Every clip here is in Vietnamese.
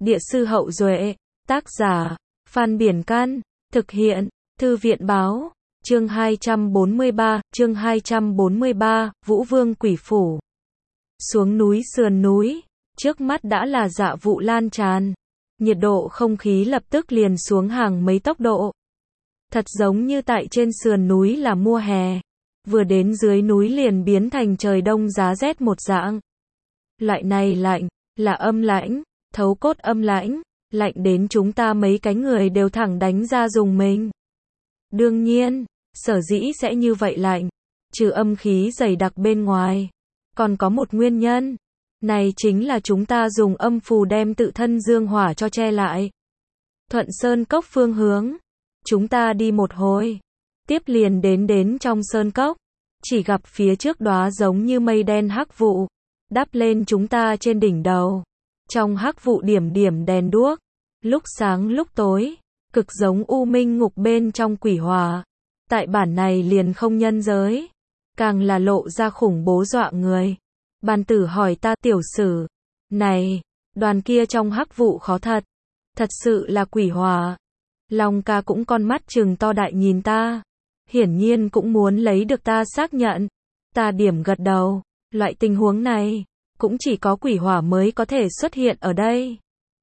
Địa sư Hậu Duệ, tác giả, Phan Biển Căn, thực hiện, Thư viện Báo, chương 243, Vũ Vương Quỷ Phủ. Xuống núi sườn núi, trước mắt đã là dạ vụ lan tràn, nhiệt độ không khí lập tức liền xuống hàng mấy tốc độ. Thật giống như tại trên sườn núi là mùa hè, vừa đến dưới núi liền biến thành trời đông giá rét một dạng. Loại này lạnh, là âm lãnh, thấu cốt âm lãnh, lạnh đến chúng ta mấy cái người đều thẳng đánh ra dùng mình. Đương nhiên, sở dĩ sẽ như vậy lạnh, trừ âm khí dày đặc bên ngoài, còn có một nguyên nhân, này chính là chúng ta dùng âm phù đem tự thân dương hỏa cho che lại. Thuận Sơn Cốc phương hướng, chúng ta đi một hồi, tiếp liền đến trong sơn cốc, chỉ gặp phía trước đóa giống như mây đen hắc vụ, đắp lên chúng ta trên đỉnh đầu. Trong hắc vụ điểm điểm đèn đuốc, lúc sáng lúc tối, cực giống u minh ngục bên trong quỷ hỏa. Tại bản này liền không nhân giới, càng là lộ ra khủng bố dọa người. Bàn tử hỏi ta tiểu sử, này, đoàn kia trong hắc vụ khó thật sự là quỷ hỏa. Long ca cũng con mắt trừng to đại nhìn ta, hiển nhiên cũng muốn lấy được ta xác nhận. Ta điểm gật đầu, loại tình huống này, cũng chỉ có quỷ hỏa mới có thể xuất hiện ở đây.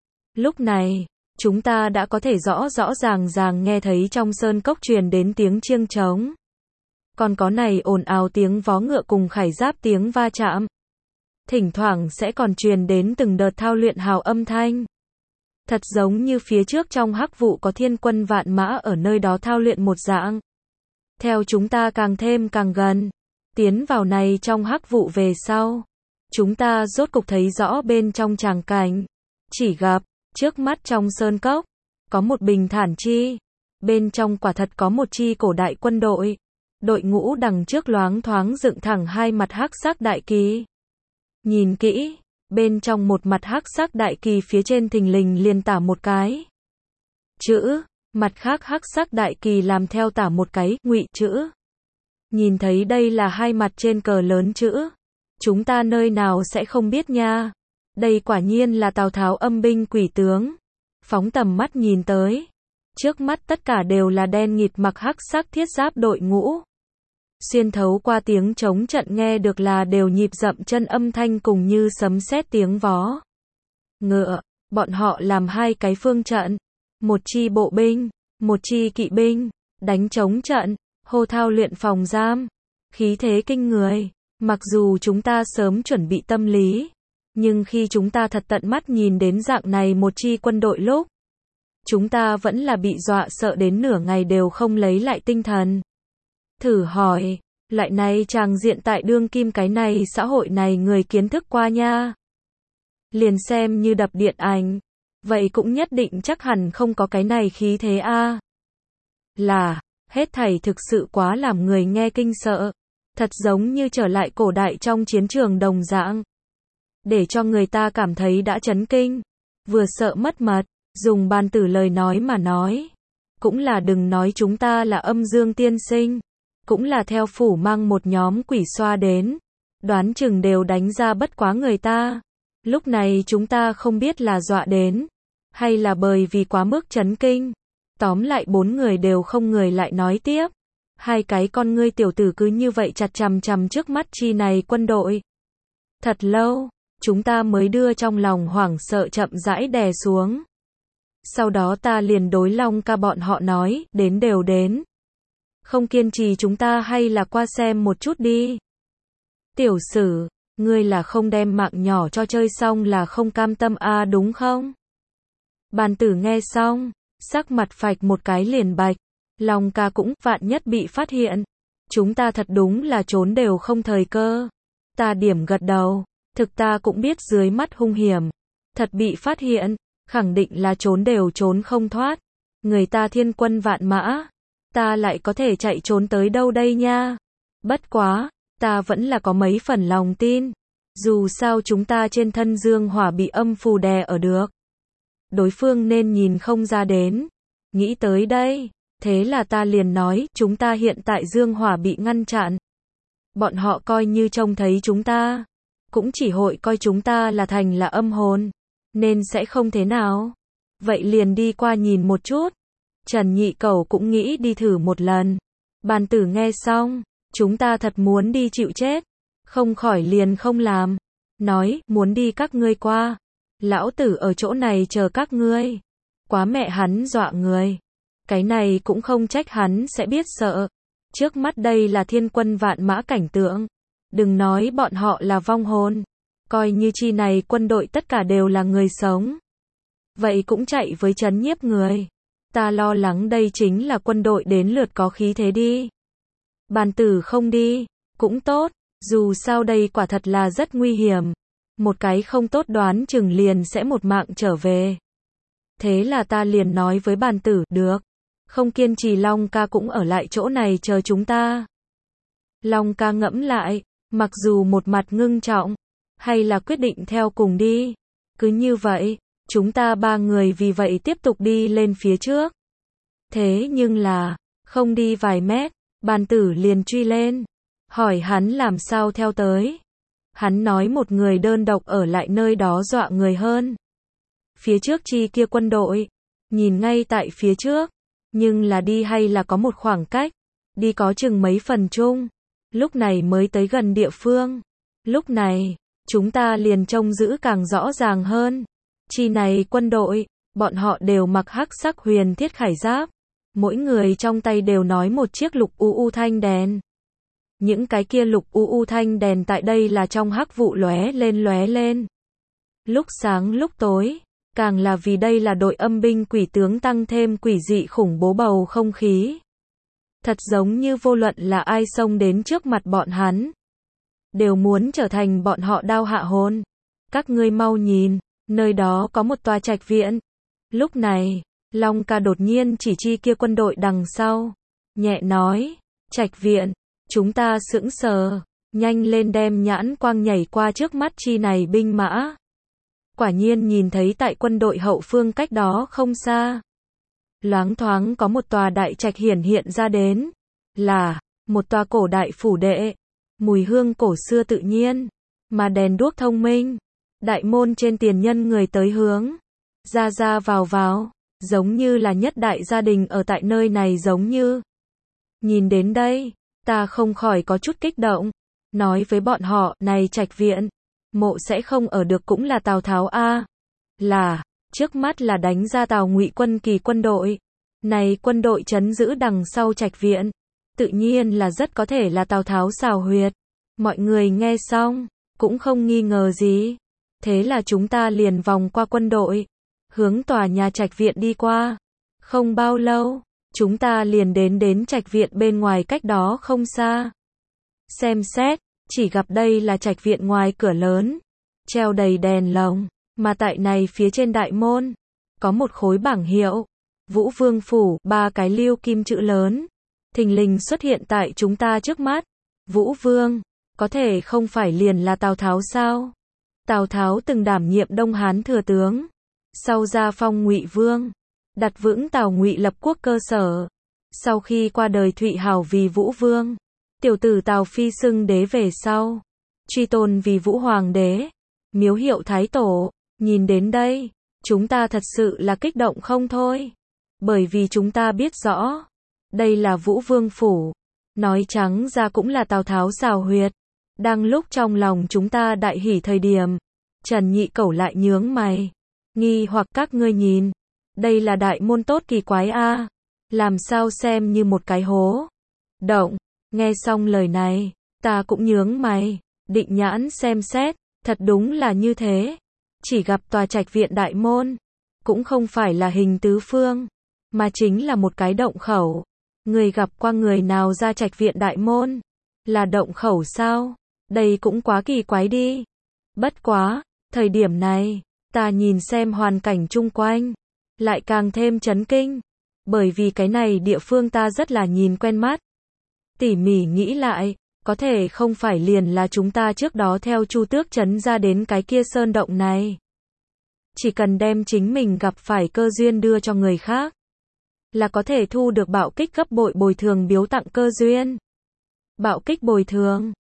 Lúc này, chúng ta đã có thể rõ ràng nghe thấy trong sơn cốc truyền đến tiếng chiêng trống. Còn có này ồn ào tiếng vó ngựa cùng khải giáp tiếng va chạm. Thỉnh thoảng sẽ còn truyền đến từng đợt thao luyện hào âm thanh. Thật giống như phía trước trong hắc vụ có thiên quân vạn mã ở nơi đó thao luyện một dạng. Theo chúng ta càng thêm càng gần, tiến vào này trong hắc vụ về sau, chúng ta rốt cục thấy rõ bên trong tràng cảnh. Chỉ gặp, trước mắt trong sơn cốc, có một bình thản chi. Bên trong quả thật có một chi cổ đại quân đội. Đội ngũ đằng trước loáng thoáng dựng thẳng hai mặt hắc sắc đại kỳ. Nhìn kỹ, bên trong một mặt hắc sắc đại kỳ phía trên thình lình liền tả một cái chữ, mặt khác hắc sắc đại kỳ làm theo tả một cái ngụy chữ. Nhìn thấy đây là hai mặt trên cờ lớn chữ, chúng ta nơi nào sẽ không biết nha. Đây quả nhiên là Tào Tháo âm binh quỷ tướng. Phóng tầm mắt nhìn tới, trước mắt tất cả đều là đen nghịt mặc hắc sắc thiết giáp đội ngũ. Xuyên thấu qua tiếng trống trận nghe được là đều nhịp dậm chân âm thanh cùng như sấm sét tiếng vó ngựa. Bọn họ làm hai cái phương trận, một chi bộ binh, một chi kỵ binh, đánh trống trận, hô thao luyện phòng giam, khí thế kinh người. Mặc dù chúng ta sớm chuẩn bị tâm lý, nhưng khi chúng ta thật tận mắt nhìn đến dạng này một chi quân đội lúc, chúng ta vẫn là bị dọa sợ đến nửa ngày đều không lấy lại tinh thần. Thử hỏi, lại này chàng diện tại đương kim cái này xã hội này người kiến thức qua nha. Liền xem như đập điện ảnh, vậy cũng nhất định chắc hẳn không có cái này khí thế a. Là, hết thảy thực sự quá làm người nghe kinh sợ. Thật giống như trở lại cổ đại trong chiến trường đồng dạng. Để cho người ta cảm thấy đã chấn kinh, vừa sợ mất mật, dùng bàn tử lời nói mà nói. Cũng là đừng nói chúng ta là âm dương tiên sinh, cũng là theo phủ mang một nhóm quỷ xoa đến, đoán chừng đều đánh ra bất quá người ta. Lúc này chúng ta không biết là dọa đến, hay là bởi vì quá mức chấn kinh. Tóm lại bốn người đều không người lại nói tiếp. Hai cái con ngươi tiểu tử cứ như vậy chặt chằm chằm trước mắt chi này quân đội. Thật lâu, chúng ta mới đưa trong lòng hoảng sợ chậm rãi đè xuống. Sau đó ta liền đối Long ca bọn họ nói, đến đều đến. Không kiên trì chúng ta hay là qua xem một chút đi. Tiểu sử, ngươi là không đem mạng nhỏ cho chơi xong là không cam tâm à đúng không? Bàn tử nghe xong, sắc mặt phạch một cái liền bạch. Long ca cũng vạn nhất bị phát hiện. Chúng ta thật đúng là trốn đều không thời cơ. Ta điểm gật đầu, thực ta cũng biết dưới mắt hung hiểm. Thật bị phát hiện, khẳng định là trốn đều trốn không thoát. Người ta thiên quân vạn mã, ta lại có thể chạy trốn tới đâu đây nha. Bất quá, ta vẫn là có mấy phần lòng tin. Dù sao chúng ta trên thân dương hỏa bị âm phù đè ở được. Đối phương nên nhìn không ra đến. Nghĩ tới đây. Thế là ta liền nói, chúng ta hiện tại dương hỏa bị ngăn chặn. Bọn họ coi như trông thấy chúng ta, cũng chỉ hội coi chúng ta là thành là âm hồn. nên sẽ không thế nào. Vậy liền đi qua nhìn một chút. Trần Nhị Cẩu cũng nghĩ đi thử một lần. Bàn tử nghe xong, chúng ta thật muốn đi chịu chết, không khỏi liền không làm. Nói, muốn đi các ngươi qua. Lão tử ở chỗ này chờ các ngươi. Quá mẹ hắn dọa người. Cái này cũng không trách hắn sẽ biết sợ. Trước mắt đây là thiên quân vạn mã cảnh tượng. Đừng nói bọn họ là vong hồn. Coi như chi này quân đội tất cả đều là người sống. Vậy cũng chạy với trấn nhiếp người. Ta lo lắng đây chính là quân đội đến lượt có khí thế đi. Bàn tử không đi, cũng tốt, dù sao đây quả thật là rất nguy hiểm. Một cái không tốt đoán chừng liền sẽ một mạng trở về. Thế là ta liền nói với bàn tử, được. Không kiên trì Long ca cũng ở lại chỗ này chờ chúng ta. Long ca ngẫm lại, mặc dù một mặt ngưng trọng, hay là quyết định theo cùng đi. Cứ như vậy, chúng ta ba người vì vậy tiếp tục đi lên phía trước. Thế nhưng là, không đi vài mét, bàn tử liền truy lên. Hỏi hắn làm sao theo tới. Hắn nói một người đơn độc ở lại nơi đó dọa người hơn. Phía trước chi kia quân đội, nhìn ngay tại phía trước. Nhưng là đi hay là có một khoảng cách. Đi có chừng mấy phần chung. Lúc này mới tới gần địa phương. Lúc này, chúng ta liền trông giữ càng rõ ràng hơn. Chi này quân đội, bọn họ đều mặc hắc sắc huyền thiết khải giáp. Mỗi người trong tay đều nói một chiếc lục u thanh đèn. Những cái kia lục u thanh đèn tại đây là trong hắc vụ lóe lên. Lúc sáng lúc tối, càng là vì đây là đội âm binh quỷ tướng tăng thêm quỷ dị khủng bố bầu không khí. Thật giống như vô luận là ai xông đến trước mặt bọn hắn, đều muốn trở thành bọn họ đao hạ hồn. Các ngươi mau nhìn, nơi đó có một tòa trạch viện. Lúc này, Long ca đột nhiên chỉ chi kia quân đội đằng sau. Nhẹ nói, trạch viện, chúng ta sững sờ, nhanh lên đem nhãn quang nhảy qua trước mắt chi này binh mã. Quả nhiên nhìn thấy tại quân đội hậu phương cách đó không xa. Loáng thoáng có một tòa đại trạch hiển hiện ra đến. Là, một tòa cổ đại phủ đệ. Mùi hương cổ xưa tự nhiên. Mà đèn đuốc thông minh. Đại môn trên tiền nhân người tới hướng. Ra vào. Giống như là nhất đại gia đình ở tại nơi này giống như. Nhìn đến đây, ta không khỏi có chút kích động. Nói với bọn họ, này trạch viện. Mộ sẽ không ở được cũng là Tào Tháo a. Là, trước mắt là đánh ra Tào Ngụy quân kỳ quân đội. Này quân đội trấn giữ đằng sau trạch viện. Tự nhiên là rất có thể là Tào Tháo xào huyệt. Mọi người nghe xong, cũng không nghi ngờ gì. Thế là chúng ta liền vòng qua quân đội. Hướng tòa nhà trạch viện đi qua. Không bao lâu, chúng ta liền đến trạch viện bên ngoài cách đó không xa. Xem xét, chỉ gặp đây là trạch viện ngoài cửa lớn. Treo đầy đèn lồng, mà tại này phía trên đại môn, có một khối bảng hiệu. Vũ Vương Phủ, 3 cái lưu kim chữ lớn. Thình lình xuất hiện tại chúng ta trước mắt. Vũ Vương, có thể không phải liền là Tào Tháo sao? Tào Tháo từng đảm nhiệm Đông Hán thừa tướng. Sau gia phong Ngụy Vương, đặt vững Tào Ngụy lập quốc cơ sở. Sau khi qua đời Thụy Hào vì Vũ Vương, tiểu tử Tào Phi xưng đế về sau, truy tôn vì Vũ Hoàng đế, miếu hiệu Thái Tổ. Nhìn đến đây, chúng ta thật sự là kích động không thôi. Bởi vì chúng ta biết rõ, đây là Vũ Vương Phủ. Nói trắng ra cũng là Tào Tháo xào huyệt. Đang lúc trong lòng chúng ta đại hỉ thời điểm, Trần Nhị Cẩu lại nhướng mày. Nghi hoặc các ngươi nhìn, đây là đại môn tốt kỳ quái a, làm sao xem như một cái hố động. Nghe xong lời này, ta cũng nhướng mày, định nhãn xem xét, thật đúng là như thế. Chỉ gặp tòa trạch viện đại môn, cũng không phải là hình tứ phương, mà chính là một cái động khẩu. Người gặp qua người nào ra trạch viện đại môn? Là động khẩu sao? Đây cũng quá kỳ quái đi. Bất quá, thời điểm này, ta nhìn xem hoàn cảnh chung quanh, lại càng thêm chấn kinh. Bởi vì cái này địa phương ta rất là nhìn quen mắt. Tỉ mỉ nghĩ lại, có thể không phải liền là chúng ta trước đó theo Chu Tước trấn ra đến cái kia sơn động này. Chỉ cần đem chính mình gặp phải cơ duyên đưa cho người khác, là có thể thu được bạo kích gấp bội bồi thường biếu tặng cơ duyên. Bạo kích bồi thường,